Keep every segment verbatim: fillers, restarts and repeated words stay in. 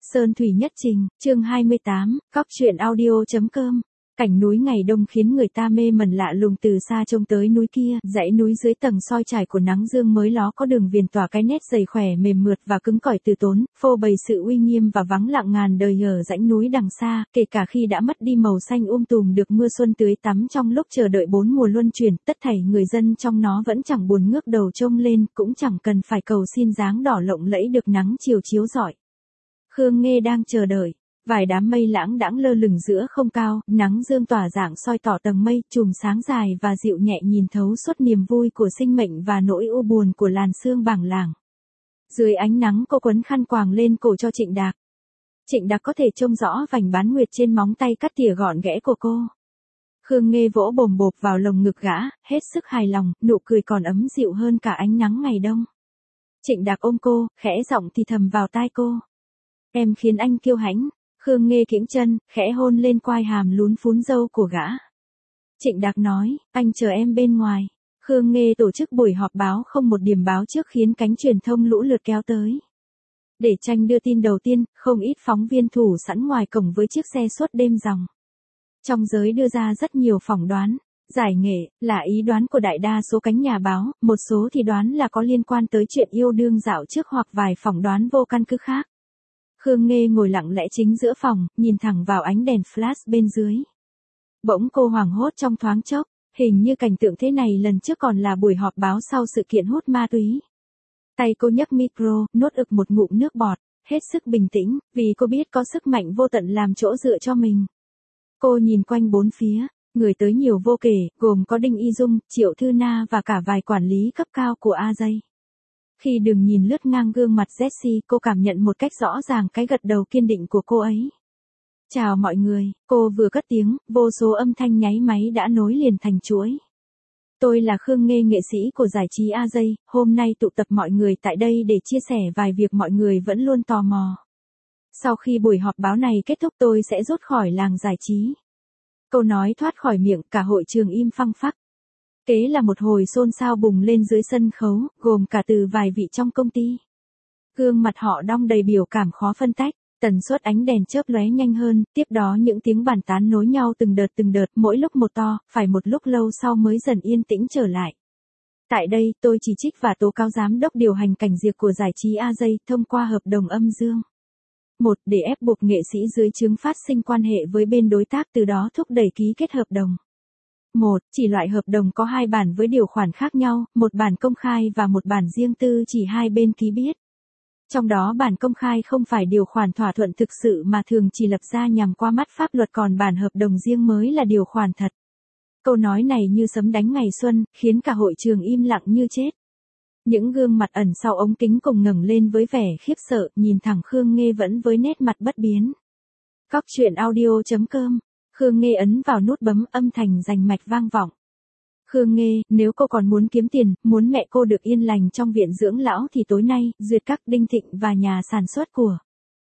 Sơn thủy nhất trình, chương hai mươi tám, cóc truyện audio.com. Cảnh núi ngày đông khiến người ta mê mẩn lạ lùng, từ xa trông tới núi kia, dãy núi dưới tầng soi trải của nắng dương mới ló có đường viền tỏa cái nét dày khỏe mềm mượt và cứng cỏi từ tốn, phô bày sự uy nghiêm và vắng lặng ngàn đời ở dãy núi đằng xa, kể cả khi đã mất đi màu xanh um tùm được mưa xuân tưới tắm trong lúc chờ đợi bốn mùa luân chuyển, tất thảy người dân trong nó vẫn chẳng buồn ngước đầu trông lên, cũng chẳng cần phải cầu xin dáng đỏ lộng lẫy được nắng chiều chiếu rọi. Khương Nghê đang chờ đợi. Vài đám mây lãng đãng lơ lửng giữa không cao, nắng dương tỏa rạng soi tỏ tầng mây, chùm sáng dài và dịu nhẹ nhìn thấu suốt niềm vui của sinh mệnh và nỗi u buồn của làn sương bảng làng. Dưới ánh nắng cô quấn khăn quàng lên cổ cho Trịnh Đạc. Trịnh Đạc có thể trông rõ vành bán nguyệt trên móng tay cắt tỉa gọn ghẽ của cô. Khương Nghê vỗ bồm bộp vào lồng ngực gã, hết sức hài lòng, nụ cười còn ấm dịu hơn cả ánh nắng ngày đông. Trịnh Đạc ôm cô, khẽ giọng thì thầm vào tai cô. Em khiến anh kiêu hãnh. Khương Nghê kiễng chân, khẽ hôn lên quai hàm lún phún râu của gã. Trịnh Đạc nói, anh chờ em bên ngoài. Khương Nghê tổ chức buổi họp báo không một điểm báo trước khiến cánh truyền thông lũ lượt kéo tới. Để tranh đưa tin đầu tiên, không ít phóng viên thủ sẵn ngoài cổng với chiếc xe suốt đêm dòng. Trong giới đưa ra rất nhiều phỏng đoán. Giải nghệ, là ý đoán của đại đa số cánh nhà báo, một số thì đoán là có liên quan tới chuyện yêu đương dạo trước hoặc vài phỏng đoán vô căn cứ khác. Khương Nghê ngồi lặng lẽ chính giữa phòng, nhìn thẳng vào ánh đèn flash bên dưới. Bỗng cô hoảng hốt trong thoáng chốc, hình như cảnh tượng thế này lần trước còn là buổi họp báo sau sự kiện hút ma túy. Tay cô nhấc micro, nuốt ực một ngụm nước bọt, hết sức bình tĩnh, vì cô biết có sức mạnh vô tận làm chỗ dựa cho mình. Cô nhìn quanh bốn phía, người tới nhiều vô kể, gồm có Đinh Y Dung, Triệu Thư Na và cả vài quản lý cấp cao của a gi. Khi Đường nhìn lướt ngang gương mặt Jessie, cô cảm nhận một cách rõ ràng cái gật đầu kiên định của cô ấy. Chào mọi người, cô vừa cất tiếng, vô số âm thanh nháy máy đã nối liền thành chuỗi. Tôi là Khương Nghê, nghệ sĩ của giải trí a gi, hôm nay tụ tập mọi người tại đây để chia sẻ vài việc mọi người vẫn luôn tò mò. Sau khi buổi họp báo này kết thúc tôi sẽ rút khỏi làng giải trí. Câu nói thoát khỏi miệng, cả hội trường im phăng phắc. Kế là một hồi xôn xao bùng lên dưới sân khấu, gồm cả từ vài vị trong công ty. Gương mặt họ đong đầy biểu cảm khó phân tách, tần suất ánh đèn chớp lóe nhanh hơn, tiếp đó những tiếng bàn tán nối nhau từng đợt từng đợt, mỗi lúc một to, phải một lúc lâu sau mới dần yên tĩnh trở lại. Tại đây, tôi chỉ trích và tố cáo giám đốc điều hành cảnh diệt của giải trí a gi thông qua hợp đồng âm dương. một. Để ép buộc nghệ sĩ dưới trướng phát sinh quan hệ với bên đối tác, từ đó thúc đẩy ký kết hợp đồng. một. Chỉ loại hợp đồng có hai bản với điều khoản khác nhau, một bản công khai và một bản riêng tư chỉ hai bên ký biết. Trong đó bản công khai không phải điều khoản thỏa thuận thực sự mà thường chỉ lập ra nhằm qua mắt pháp luật, còn bản hợp đồng riêng mới là điều khoản thật. Câu nói này như sấm đánh ngày xuân, khiến cả hội trường im lặng như chết. Những gương mặt ẩn sau ống kính cùng ngẩng lên với vẻ khiếp sợ, nhìn thẳng Khương Nghê vẫn với nét mặt bất biến. Cóc truyện audio.com. Khương Nghê ấn vào nút bấm, âm thanh rành mạch vang vọng. Khương Nghê, nếu cô còn muốn kiếm tiền, muốn mẹ cô được yên lành trong viện dưỡng lão thì tối nay, Duyệt Các, Đinh Thịnh và nhà sản xuất của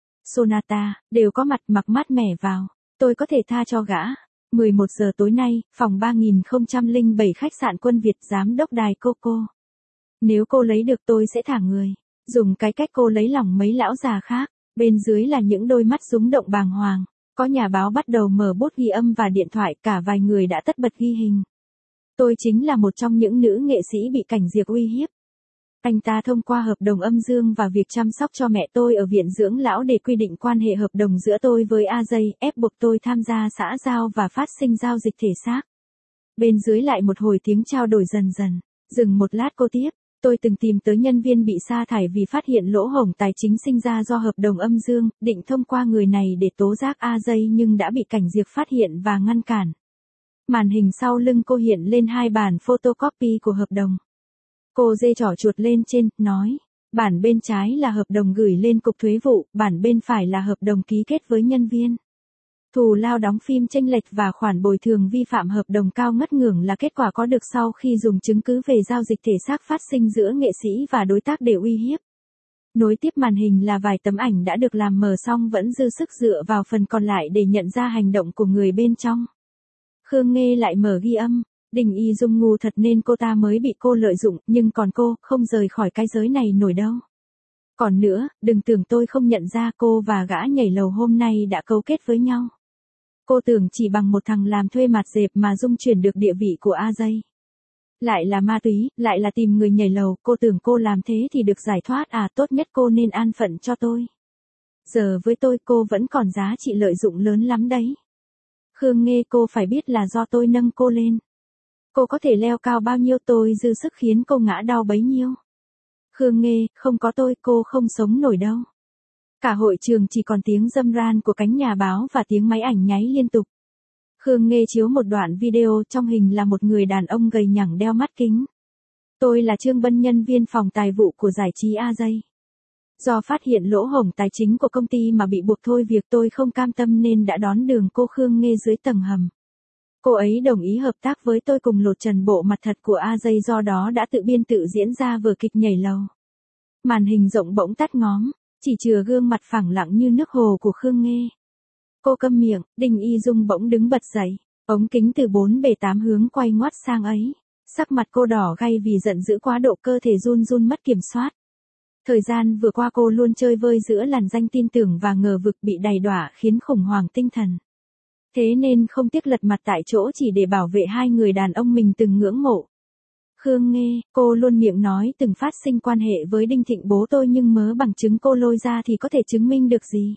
Sonata đều có mặt, mặc mát mẻ vào. Tôi có thể tha cho gã. mười một giờ tối nay, phòng ba nghìn không trăm lẻ bảy khách sạn Quân Việt, giám đốc đài Coco. Nếu cô lấy được tôi sẽ thả người. Dùng cái cách cô lấy lòng mấy lão già khác. Bên dưới là những đôi mắt rúng động bàng hoàng. Có nhà báo bắt đầu mở bút ghi âm và điện thoại, cả vài người đã tất bật ghi hình. Tôi chính là một trong những nữ nghệ sĩ bị cảnh diệt uy hiếp. Anh ta thông qua hợp đồng âm dương và việc chăm sóc cho mẹ tôi ở viện dưỡng lão để quy định quan hệ hợp đồng giữa tôi với a gi, ép buộc tôi tham gia xã giao và phát sinh giao dịch thể xác. Bên dưới lại một hồi tiếng trao đổi dần dần. Dừng một lát cô tiếp. Tôi từng tìm tới nhân viên bị sa thải vì phát hiện lỗ hổng tài chính sinh ra do hợp đồng âm dương, định thông qua người này để tố giác a gi nhưng đã bị cảnh diệt phát hiện và ngăn cản. Màn hình sau lưng cô hiện lên hai bản photocopy của hợp đồng. Cô giơ trỏ chuột lên trên, nói, bản bên trái là hợp đồng gửi lên cục thuế vụ, bản bên phải là hợp đồng ký kết với nhân viên. Thù lao đóng phim chênh lệch và khoản bồi thường vi phạm hợp đồng cao ngất ngưởng là kết quả có được sau khi dùng chứng cứ về giao dịch thể xác phát sinh giữa nghệ sĩ và đối tác để uy hiếp. Nối tiếp màn hình là vài tấm ảnh đã được làm mờ xong vẫn dư sức dựa vào phần còn lại để nhận ra hành động của người bên trong. Khương Nghê lại mở ghi âm. Đinh Y Dung ngu thật nên cô ta mới bị cô lợi dụng, nhưng còn cô, không rời khỏi cái giới này nổi đâu. Còn nữa, đừng tưởng tôi không nhận ra cô và gã nhảy lầu hôm nay đã cấu kết với nhau. Cô tưởng chỉ bằng một thằng làm thuê mặt dẹp mà dung chuyển được địa vị của A Dây. Lại là ma túy, lại là tìm người nhảy lầu, cô tưởng cô làm thế thì được giải thoát à, tốt nhất cô nên an phận cho tôi. Giờ với tôi cô vẫn còn giá trị lợi dụng lớn lắm đấy. Khương Nghê, cô phải biết là do tôi nâng cô lên. Cô có thể leo cao bao nhiêu tôi dư sức khiến cô ngã đau bấy nhiêu. Khương Nghê, không có tôi cô không sống nổi đâu. Cả hội trường chỉ còn tiếng râm ran của cánh nhà báo và tiếng máy ảnh nháy liên tục. Khương Nghê chiếu một đoạn video, trong hình là một người đàn ông gầy nhẳng đeo mắt kính. Tôi là Trương Bân, nhân viên phòng tài vụ của giải trí A Dây. Do phát hiện lỗ hổng tài chính của công ty mà bị buộc thôi việc, tôi không cam tâm nên đã đón đường cô Khương Nghê dưới tầng hầm. Cô ấy đồng ý hợp tác với tôi cùng lột trần bộ mặt thật của A Dây, do đó đã tự biên tự diễn ra vở kịch nhảy lầu. Màn hình rộng bỗng tắt ngóm, chỉ chừa gương mặt phẳng lặng như nước hồ của Khương Nghê. Cô câm miệng, Đinh Y Dung bỗng đứng bật dậy, ống kính từ bốn bề tám hướng quay ngoắt sang ấy. Sắc mặt cô đỏ gay vì giận dữ quá độ, cơ thể run run mất kiểm soát. Thời gian vừa qua cô luôn chơi vơi giữa làn danh tin tưởng và ngờ vực bị đầy đọa khiến khủng hoảng tinh thần. Thế nên không tiếc lật mặt tại chỗ chỉ để bảo vệ hai người đàn ông mình từng ngưỡng mộ. Khương Nghê, cô luôn miệng nói từng phát sinh quan hệ với Đinh Thịnh bố tôi, nhưng mớ bằng chứng cô lôi ra thì có thể chứng minh được gì?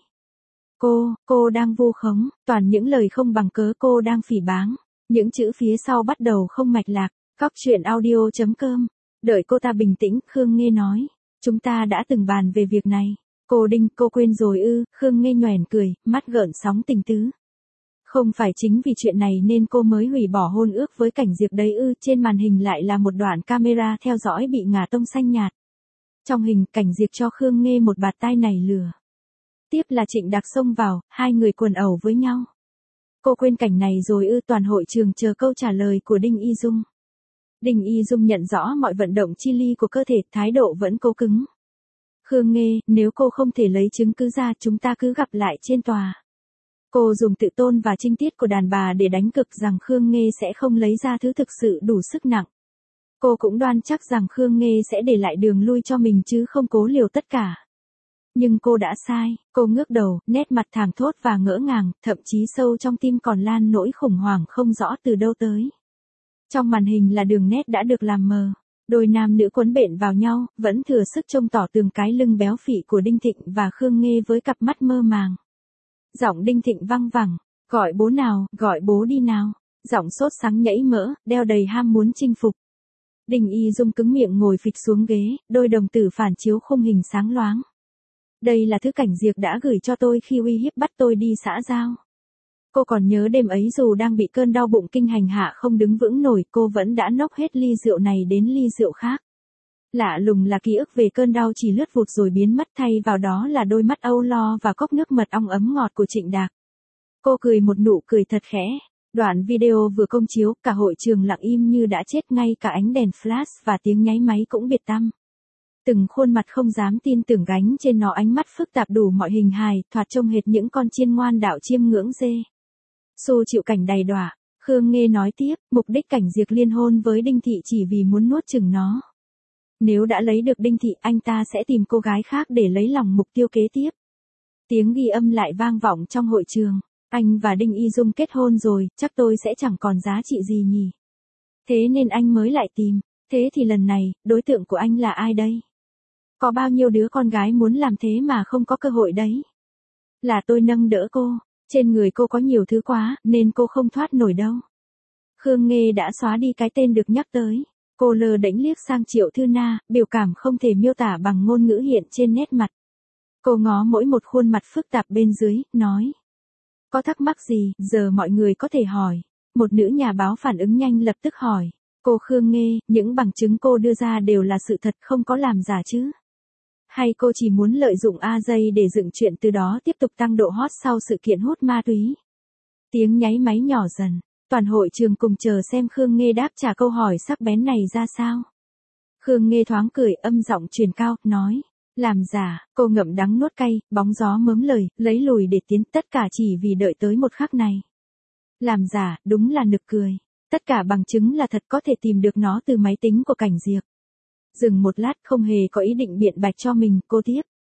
Cô, cô đang vu khống, toàn những lời không bằng cớ, cô đang phỉ báng. Những chữ phía sau bắt đầu không mạch lạc. Cóc truyện audio chấm com. Đợi cô ta bình tĩnh, Khương Nghê nói. Chúng ta đã từng bàn về việc này. Cô Đinh, cô quên rồi ư? Khương Nghê nhoẻn cười, mắt gợn sóng tình tứ. Không phải chính vì chuyện này nên cô mới hủy bỏ hôn ước với Cảnh Diệp đấy ư? Trên màn hình lại là một đoạn camera theo dõi bị ngả tông xanh nhạt. Trong hình, Cảnh Diệp cho Khương Nghê một bạt tai nảy lửa. Tiếp là Trịnh Đạc xông vào, hai người quần ẩu với nhau. Cô quên cảnh này rồi ư? Toàn hội trường chờ câu trả lời của Đinh Y Dung. Đinh Y Dung nhận rõ mọi vận động chi li của cơ thể, thái độ vẫn cố cứng. Khương Nghê, nếu cô không thể lấy chứng cứ ra, chúng ta cứ gặp lại trên tòa. Cô dùng tự tôn và trinh tiết của đàn bà để đánh cược rằng Khương Nghê sẽ không lấy ra thứ thực sự đủ sức nặng. Cô cũng đoan chắc rằng Khương Nghê sẽ để lại đường lui cho mình chứ không cố liều tất cả. Nhưng cô đã sai, cô ngước đầu, nét mặt thảng thốt và ngỡ ngàng, thậm chí sâu trong tim còn lan nỗi khủng hoảng không rõ từ đâu tới. Trong màn hình là đường nét đã được làm mờ. Đôi nam nữ quấn bện vào nhau, vẫn thừa sức trông tỏ tường cái lưng béo phì của Đinh Thịnh và Khương Nghê với cặp mắt mơ màng. Giọng Đinh Thịnh văng vẳng, gọi bố nào, gọi bố đi nào. Giọng sốt sắng nhảy mỡ, đeo đầy ham muốn chinh phục. Đinh Y Dung cứng miệng ngồi phịch xuống ghế, đôi đồng tử phản chiếu khung hình sáng loáng. Đây là thứ Cảnh Diệp đã gửi cho tôi khi uy hiếp bắt tôi đi xã giao. Cô còn nhớ đêm ấy dù đang bị cơn đau bụng kinh hành hạ không đứng vững nổi, cô vẫn đã nốc hết ly rượu này đến ly rượu khác. Lạ lùng là ký ức về cơn đau chỉ lướt vụt rồi biến mất, thay vào đó là đôi mắt âu lo và cốc nước mật ong ấm ngọt của Trịnh Đạc. Cô cười một nụ cười thật khẽ. Đoạn video vừa công chiếu, cả hội trường lặng im như đã chết, ngay cả ánh đèn flash và tiếng nháy máy cũng biệt tăm. Từng khuôn mặt không dám tin tưởng gánh trên nó ánh mắt phức tạp đủ mọi hình hài, thoạt trông hệt những con chiên ngoan đạo chiêm ngưỡng dê. Xu chịu cảnh đầy đọa, Khương Nghê nói tiếp, mục đích Cảnh Diệp liên hôn với Đinh Thị chỉ vì muốn nuốt chửng nó. Nếu đã lấy được Đinh Thị, anh ta sẽ tìm cô gái khác để lấy lòng mục tiêu kế tiếp. Tiếng ghi âm lại vang vọng trong hội trường. Anh và Đinh Y Dung kết hôn rồi, chắc tôi sẽ chẳng còn giá trị gì nhỉ. Thế nên anh mới lại tìm. Thế thì lần này, đối tượng của anh là ai đây? Có bao nhiêu đứa con gái muốn làm thế mà không có cơ hội đấy? Là tôi nâng đỡ cô. Trên người cô có nhiều thứ quá, nên cô không thoát nổi đâu. Khương Nghê đã xóa đi cái tên được nhắc tới. Cô lơ đễnh liếc sang Triệu Thư Na, biểu cảm không thể miêu tả bằng ngôn ngữ hiện trên nét mặt. Cô ngó mỗi một khuôn mặt phức tạp bên dưới, nói. Có thắc mắc gì, giờ mọi người có thể hỏi. Một nữ nhà báo phản ứng nhanh lập tức hỏi. Cô Khương Nghê, những bằng chứng cô đưa ra đều là sự thật, không có làm giả chứ? Hay cô chỉ muốn lợi dụng A Dây để dựng chuyện, từ đó tiếp tục tăng độ hot sau sự kiện hút ma túy? Tiếng nháy máy nhỏ dần, toàn hội trường cùng chờ xem Khương Nghê đáp trả câu hỏi sắc bén này ra sao. Khương Nghê thoáng cười, âm giọng truyền cao, nói. Làm giả, cô ngậm đắng nuốt cay, bóng gió mớm lời, lấy lùi để tiến, tất cả chỉ vì đợi tới một khắc này. Làm giả, đúng là nực cười. Tất cả bằng chứng là thật, có thể tìm được nó từ máy tính của Cảnh Diệp. Dừng một lát, không hề có ý định biện bạch cho mình, cô tiếp.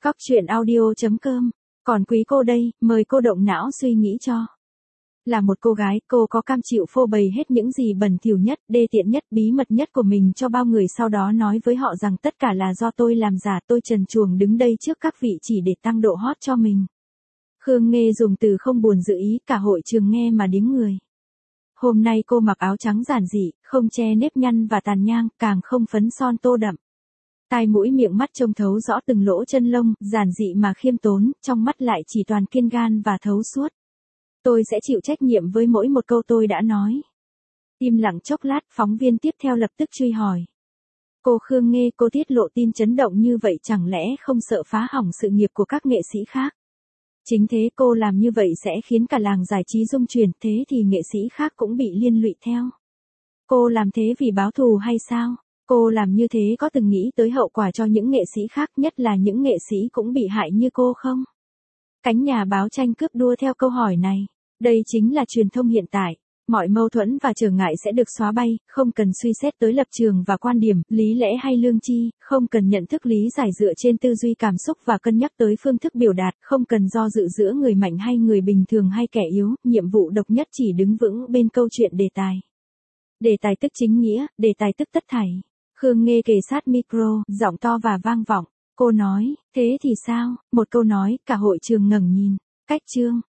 Cóc truyện audio chấm com. Còn quý cô đây, mời cô động não suy nghĩ cho. Là một cô gái, cô có cam chịu phô bày hết những gì bẩn thỉu nhất, đê tiện nhất, bí mật nhất của mình cho bao người, sau đó nói với họ rằng tất cả là do tôi làm giả, tôi trần truồng đứng đây trước các vị chỉ để tăng độ hot cho mình. Khương Nghê dùng từ không buồn dự ý, cả hội trường nghe mà điếng người. Hôm nay cô mặc áo trắng giản dị, không che nếp nhăn và tàn nhang, càng không phấn son tô đậm. Tai mũi miệng mắt trông thấu rõ từng lỗ chân lông, giản dị mà khiêm tốn, trong mắt lại chỉ toàn kiên gan và thấu suốt. Tôi sẽ chịu trách nhiệm với mỗi một câu tôi đã nói. Im lặng chốc lát, phóng viên tiếp theo lập tức truy hỏi. Cô Khương Nghê, cô tiết lộ tin chấn động như vậy chẳng lẽ không sợ phá hỏng sự nghiệp của các nghệ sĩ khác? Chính thế, cô làm như vậy sẽ khiến cả làng giải trí rung chuyển, thế thì nghệ sĩ khác cũng bị liên lụy theo. Cô làm thế vì báo thù hay sao? Cô làm như thế có từng nghĩ tới hậu quả cho những nghệ sĩ khác, nhất là những nghệ sĩ cũng bị hại như cô không? Cánh nhà báo tranh cướp đua theo câu hỏi này. Đây chính là truyền thông hiện tại. Mọi mâu thuẫn và trở ngại sẽ được xóa bay, không cần suy xét tới lập trường và quan điểm, lý lẽ hay lương tri, không cần nhận thức lý giải dựa trên tư duy cảm xúc và cân nhắc tới phương thức biểu đạt, không cần do dự giữa người mạnh hay người bình thường hay kẻ yếu, nhiệm vụ độc nhất chỉ đứng vững bên câu chuyện đề tài. Đề tài tức chính nghĩa, đề tài tức tất thảy. Khương Nghê kề sát micro, giọng to và vang vọng. Cô nói, thế thì sao? Một câu nói, cả hội trường ngẩng nhìn. Cách chương.